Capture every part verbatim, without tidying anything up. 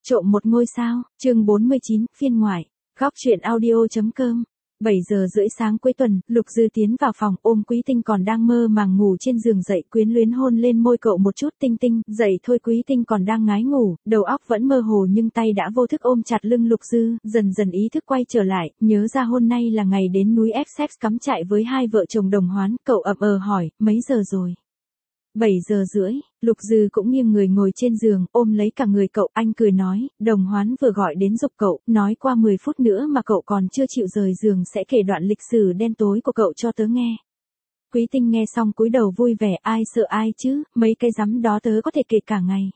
Trộm một ngôi sao, chương bốn mươi chín, phiên ngoại, góc truyện audio.com. bảy giờ rưỡi sáng cuối tuần, Lục Dư tiến vào phòng, ôm Quý Tinh còn đang mơ màng ngủ trên giường dậy, quyến luyến hôn lên môi cậu một chút. Tinh Tinh, dậy thôi. Quý Tinh còn đang ngái ngủ, đầu óc vẫn mơ hồ nhưng tay đã vô thức ôm chặt lưng Lục Dư, dần dần ý thức quay trở lại, nhớ ra hôm nay là ngày đến núi Essex cắm trại với hai vợ chồng Đồng Hoán, cậu ậm ờ hỏi, mấy giờ rồi? bảy giờ rưỡi, Lục Dư cũng nghiêng người ngồi trên giường, ôm lấy cả người cậu, anh cười nói, Đồng Hoán vừa gọi đến giục cậu, nói qua mười phút nữa mà cậu còn chưa chịu rời giường sẽ kể đoạn lịch sử đen tối của cậu cho tớ nghe. Quý Tinh nghe xong cúi đầu vui vẻ, ai sợ ai chứ, mấy cái rắm đó tớ có thể kể cả ngày.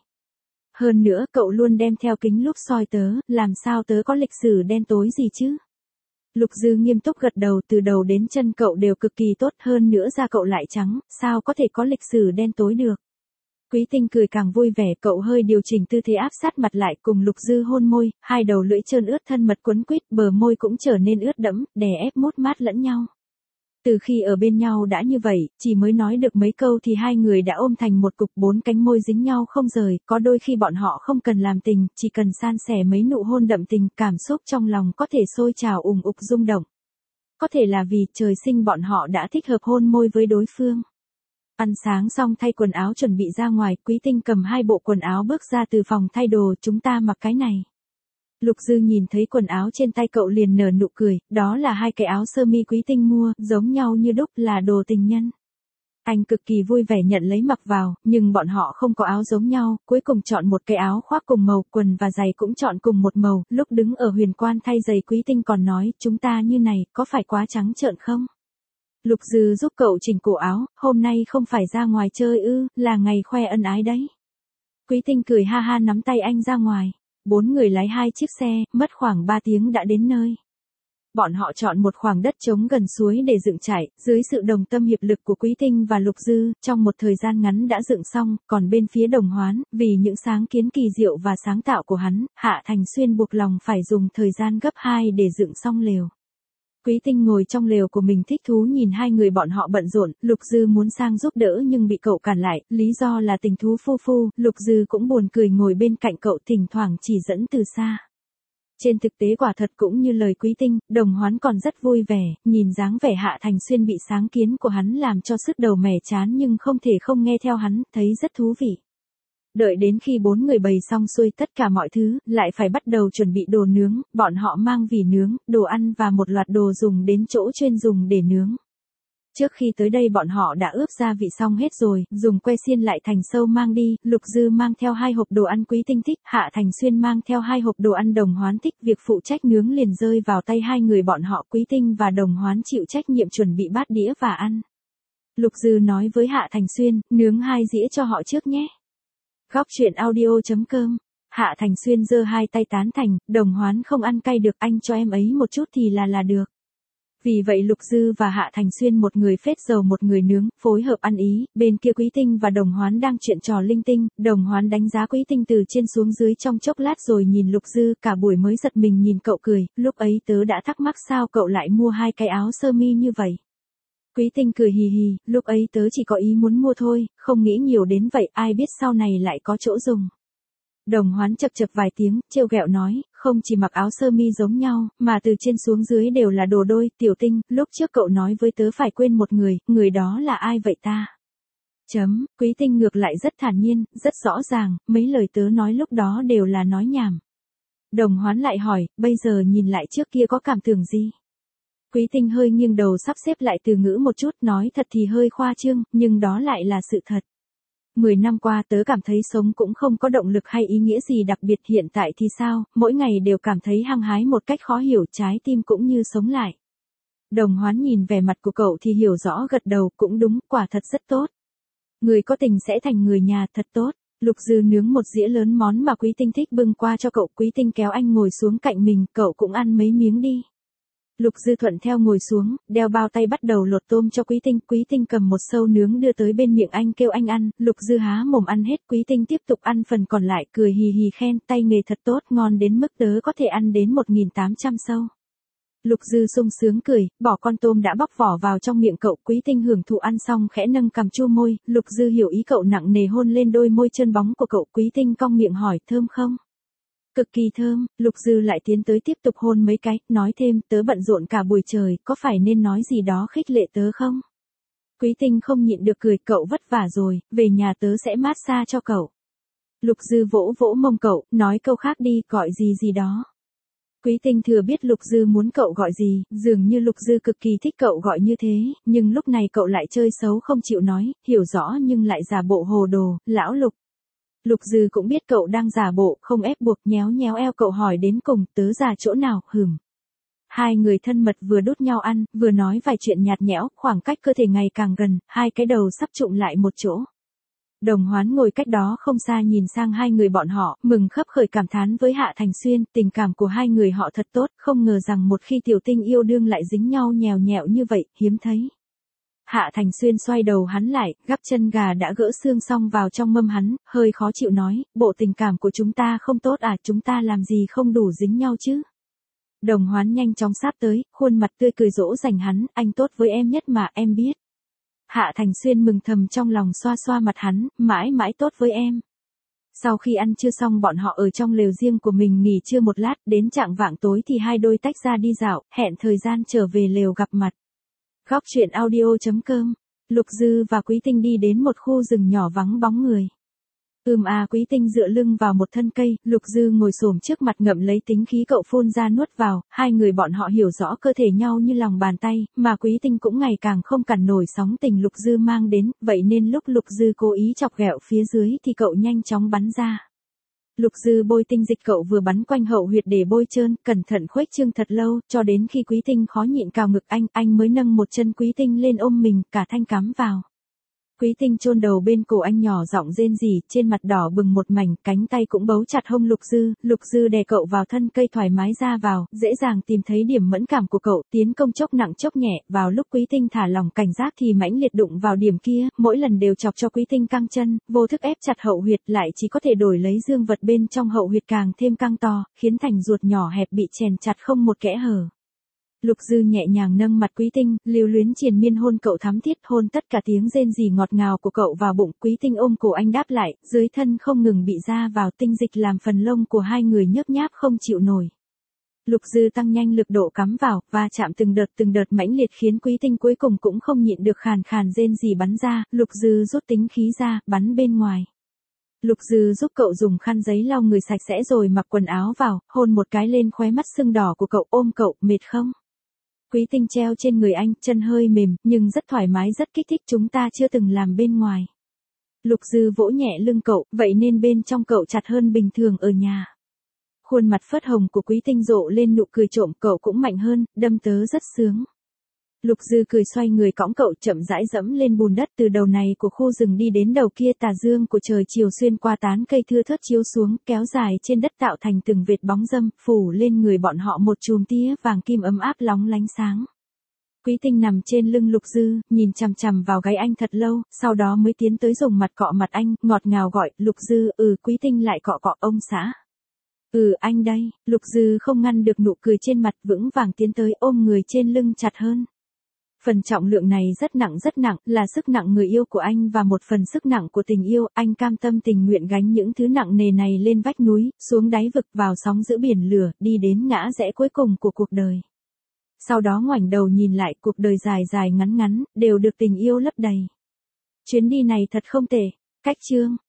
Hơn nữa, cậu luôn đem theo kính lúp soi tớ, làm sao tớ có lịch sử đen tối gì chứ? Lục Dư nghiêm túc gật đầu, từ đầu đến chân cậu đều cực kỳ tốt, hơn nữa da cậu lại trắng, sao có thể có lịch sử đen tối được. Quý Tinh cười càng vui vẻ, cậu hơi điều chỉnh tư thế áp sát mặt lại cùng Lục Dư hôn môi, hai đầu lưỡi trơn ướt thân mật quấn quýt, bờ môi cũng trở nên ướt đẫm, đè ép mút mát lẫn nhau. Từ khi ở bên nhau đã như vậy, chỉ mới nói được mấy câu thì hai người đã ôm thành một cục, bốn cánh môi dính nhau không rời, có đôi khi bọn họ không cần làm tình, chỉ cần san sẻ mấy nụ hôn đậm tình, cảm xúc trong lòng có thể sôi trào ùng ục rung động. Có thể là vì trời sinh bọn họ đã thích hợp hôn môi với đối phương. Ăn sáng xong thay quần áo chuẩn bị ra ngoài, Quý Tinh cầm hai bộ quần áo bước ra từ phòng thay đồ, chúng ta mặc cái này. Lục Dư nhìn thấy quần áo trên tay cậu liền nở nụ cười, đó là hai cái áo sơ mi Quý Tinh mua, giống nhau như đúc, là đồ tình nhân. Anh cực kỳ vui vẻ nhận lấy mặc vào, nhưng bọn họ không có áo giống nhau, cuối cùng chọn một cái áo khoác cùng màu, quần và giày cũng chọn cùng một màu, lúc đứng ở Huyền Quan thay giày Quý Tinh còn nói, chúng ta như này, có phải quá trắng trợn không? Lục Dư giúp cậu chỉnh cổ áo, hôm nay không phải ra ngoài chơi ư, là ngày khoe ân ái đấy. Quý Tinh cười ha ha nắm tay anh ra ngoài. Bốn người lái hai chiếc xe, mất khoảng ba tiếng đã đến nơi. Bọn họ chọn một khoảng đất trống gần suối để dựng trại, dưới sự đồng tâm hiệp lực của Quý Tinh và Lục Dư, trong một thời gian ngắn đã dựng xong, còn bên phía Đồng Hoán, vì những sáng kiến kỳ diệu và sáng tạo của hắn, Hạ Thành Xuyên buộc lòng phải dùng thời gian gấp hai để dựng xong lều. Quý Tinh ngồi trong lều của mình thích thú nhìn hai người bọn họ bận rộn, Lục Dư muốn sang giúp đỡ nhưng bị cậu cản lại, lý do là tình thú phu phu, Lục Dư cũng buồn cười ngồi bên cạnh cậu thỉnh thoảng chỉ dẫn từ xa. Trên thực tế quả thật cũng như lời Quý Tinh, Đồng Hoán còn rất vui vẻ, nhìn dáng vẻ Hạ Thành Xuyên bị sáng kiến của hắn làm cho sứt đầu mẻ chán nhưng không thể không nghe theo hắn, thấy rất thú vị. Đợi đến khi bốn người bày xong xuôi tất cả mọi thứ, lại phải bắt đầu chuẩn bị đồ nướng, bọn họ mang vỉ nướng, đồ ăn và một loạt đồ dùng đến chỗ chuyên dùng để nướng. Trước khi tới đây bọn họ đã ướp gia vị xong hết rồi, dùng que xiên lại thành sâu mang đi, Lục Dư mang theo hai hộp đồ ăn Quý Tinh thích, Hạ Thành Xuyên mang theo hai hộp đồ ăn Đồng Hoán thích, việc phụ trách nướng liền rơi vào tay hai người bọn họ, Quý Tinh và Đồng Hoán chịu trách nhiệm chuẩn bị bát đĩa và ăn. Lục Dư nói với Hạ Thành Xuyên, nướng hai dĩa cho họ trước nhé. Góc truyện audio.com. Hạ Thành Xuyên giơ hai tay tán thành, Đồng Hoán không ăn cay được, anh cho em ấy một chút thì là là được. Vì vậy Lục Dư và Hạ Thành Xuyên một người phết dầu một người nướng, phối hợp ăn ý, bên kia Quý Tinh và Đồng Hoán đang chuyện trò linh tinh, Đồng Hoán đánh giá Quý Tinh từ trên xuống dưới trong chốc lát rồi nhìn Lục Dư, cả buổi mới giật mình nhìn cậu cười, lúc ấy tớ đã thắc mắc sao cậu lại mua hai cái áo sơ mi như vậy. Quý Tinh cười hì hì, lúc ấy tớ chỉ có ý muốn mua thôi, không nghĩ nhiều đến vậy, ai biết sau này lại có chỗ dùng. Đồng Hoán chập chập vài tiếng, trêu ghẹo nói, không chỉ mặc áo sơ mi giống nhau, mà từ trên xuống dưới đều là đồ đôi, Tiểu Tinh, lúc trước cậu nói với tớ phải quên một người, người đó là ai vậy ta? Chấm, Quý Tinh ngược lại rất thản nhiên, rất rõ ràng, mấy lời tớ nói lúc đó đều là nói nhảm. Đồng Hoán lại hỏi, bây giờ nhìn lại trước kia có cảm tưởng gì? Quý Tinh hơi nghiêng đầu sắp xếp lại từ ngữ một chút, nói thật thì hơi khoa trương, nhưng đó lại là sự thật. Mười năm qua tớ cảm thấy sống cũng không có động lực hay ý nghĩa gì đặc biệt, hiện tại thì sao, mỗi ngày đều cảm thấy hăng hái một cách khó hiểu, trái tim cũng như sống lại. Đồng Hoán nhìn vẻ mặt của cậu thì hiểu rõ gật đầu, cũng đúng, quả thật rất tốt. Người có tình sẽ thành người nhà, thật tốt. Lục Dư nướng một dĩa lớn món mà Quý Tinh thích bưng qua cho cậu, Quý Tinh kéo anh ngồi xuống cạnh mình, cậu cũng ăn mấy miếng đi. Lục Dư thuận theo ngồi xuống, đeo bao tay bắt đầu lột tôm cho Quý Tinh, Quý Tinh cầm một sâu nướng đưa tới bên miệng anh kêu anh ăn, Lục Dư há mồm ăn hết, Quý Tinh tiếp tục ăn phần còn lại, cười hì hì khen, tay nghề thật tốt, ngon đến mức tớ có thể ăn đến một nghìn tám trăm sâu. Lục Dư sung sướng cười, bỏ con tôm đã bóc vỏ vào trong miệng cậu, Quý Tinh hưởng thụ ăn xong khẽ nâng cằm chu môi, Lục Dư hiểu ý cậu nặng nề hôn lên đôi môi chân bóng của cậu, Quý Tinh cong miệng hỏi, thơm không? Cực kỳ thơm, Lục Dư lại tiến tới tiếp tục hôn mấy cái, nói thêm, tớ bận rộn cả buổi trời, có phải nên nói gì đó khích lệ tớ không? Quý Tinh không nhịn được cười, cậu vất vả rồi, về nhà tớ sẽ massage cho cậu. Lục Dư vỗ vỗ mông cậu, nói câu khác đi, gọi gì gì đó. Quý Tinh thừa biết Lục Dư muốn cậu gọi gì, dường như Lục Dư cực kỳ thích cậu gọi như thế, nhưng lúc này cậu lại chơi xấu không chịu nói, hiểu rõ nhưng lại giả bộ hồ đồ, lão Lục. Lục Dư cũng biết cậu đang giả bộ, không ép buộc, nhéo nhéo eo cậu hỏi đến cùng, tớ già chỗ nào, hửm. Hai người thân mật vừa đút nhau ăn, vừa nói vài chuyện nhạt nhẽo, khoảng cách cơ thể ngày càng gần, hai cái đầu sắp chụm lại một chỗ. Đồng Hoán ngồi cách đó không xa nhìn sang hai người bọn họ, mừng khấp khởi cảm thán với Hạ Thành Xuyên, tình cảm của hai người họ thật tốt, không ngờ rằng một khi tiểu tinh yêu đương lại dính nhau nhèo nhẹo như vậy, hiếm thấy. Hạ Thành Xuyên xoay đầu hắn lại, gắp chân gà đã gỡ xương xong vào trong mâm hắn, hơi khó chịu nói, bộ tình cảm của chúng ta không tốt à, chúng ta làm gì không đủ dính nhau chứ. Đồng Hoán nhanh chóng sát tới, khuôn mặt tươi cười dỗ dành hắn, anh tốt với em nhất mà, em biết. Hạ Thành Xuyên mừng thầm trong lòng, xoa xoa mặt hắn, mãi mãi tốt với em. Sau khi ăn trưa xong bọn họ ở trong lều riêng của mình nghỉ trưa một lát, đến chạng vạng tối thì hai đôi tách ra đi dạo, hẹn thời gian trở về lều gặp mặt. Góc truyện audio chấm com, Lục Dư và Quý Tinh đi đến một khu rừng nhỏ vắng bóng người. Ưm à, Quý Tinh dựa lưng vào một thân cây, Lục Dư ngồi xổm trước mặt ngậm lấy tính khí cậu phun ra nuốt vào, hai người bọn họ hiểu rõ cơ thể nhau như lòng bàn tay, mà Quý Tinh cũng ngày càng không cản nổi sóng tình Lục Dư mang đến, vậy nên lúc Lục Dư cố ý chọc ghẹo phía dưới thì cậu nhanh chóng bắn ra. Lục Dư bôi tinh dịch cậu vừa bắn quanh hậu huyệt để bôi trơn, cẩn thận khuếch trương thật lâu, cho đến khi Quý Tinh khó nhịn cào ngực anh, anh mới nâng một chân Quý Tinh lên ôm mình, cả thanh cắm vào. Quý Tinh chôn đầu bên cổ anh nhỏ giọng rên rỉ, trên mặt đỏ bừng một mảnh, cánh tay cũng bấu chặt hông Lục Dư, Lục Dư đè cậu vào thân cây thoải mái ra vào, dễ dàng tìm thấy điểm mẫn cảm của cậu, tiến công chốc nặng chốc nhẹ, vào lúc Quý Tinh thả lỏng cảnh giác thì mãnh liệt đụng vào điểm kia, mỗi lần đều chọc cho Quý Tinh căng chân, vô thức ép chặt hậu huyệt, lại chỉ có thể đổi lấy dương vật bên trong hậu huyệt càng thêm căng to, khiến thành ruột nhỏ hẹp bị chèn chặt không một kẽ hở. Lục Dư nhẹ nhàng nâng mặt Quý Tinh, lưu luyến triền miên hôn cậu thắm thiết, hôn tất cả tiếng rên rỉ ngọt ngào của cậu vào bụng. Quý Tinh ôm cổ anh đáp lại, dưới thân không ngừng bị ra vào tinh dịch làm phần lông của hai người nhớp nháp không chịu nổi. Lục Dư tăng nhanh lực độ cắm vào, và chạm từng đợt từng đợt mãnh liệt khiến Quý Tinh cuối cùng cũng không nhịn được khàn khàn rên rỉ bắn ra. Lục Dư rút tính khí ra, bắn bên ngoài. Lục Dư giúp cậu dùng khăn giấy lau người sạch sẽ rồi mặc quần áo vào, hôn một cái lên khóe mắt sưng đỏ của cậu, ôm cậu, mệt không? Quý Tinh treo trên người anh, chân hơi mềm, nhưng rất thoải mái, rất kích thích, chúng ta chưa từng làm bên ngoài. Lục Dư vỗ nhẹ lưng cậu, vậy nên bên trong cậu chặt hơn bình thường ở nhà. Khuôn mặt phớt hồng của Quý Tinh rộ lên nụ cười trộm, cậu cũng mạnh hơn, đâm tớ rất sướng. Lục Dư cười xoay người cõng cậu chậm rãi dẫm lên bùn đất từ đầu này của khu rừng đi đến đầu kia, tà dương của trời chiều xuyên qua tán cây thưa thớt chiếu xuống, kéo dài trên đất tạo thành từng vệt bóng râm, phủ lên người bọn họ một chùm tia vàng kim ấm áp lóng lánh sáng. Quý Tinh nằm trên lưng Lục Dư, nhìn chằm chằm vào gáy anh thật lâu, sau đó mới tiến tới dùng mặt cọ mặt anh, ngọt ngào gọi, Lục Dư, ừ. Quý Tinh lại cọ cọ, ông xã. Ừ, anh đây. Lục Dư không ngăn được nụ cười trên mặt, vững vàng tiến tới ôm người trên lưng chặt hơn. Phần trọng lượng này rất nặng rất nặng, là sức nặng người yêu của anh và một phần sức nặng của tình yêu, anh cam tâm tình nguyện gánh những thứ nặng nề này lên vách núi, xuống đáy vực, vào sóng giữa biển lửa, đi đến ngã rẽ cuối cùng của cuộc đời. Sau đó ngoảnh đầu nhìn lại, cuộc đời dài dài ngắn ngắn, đều được tình yêu lấp đầy. Chuyến đi này thật không tệ. Cách chương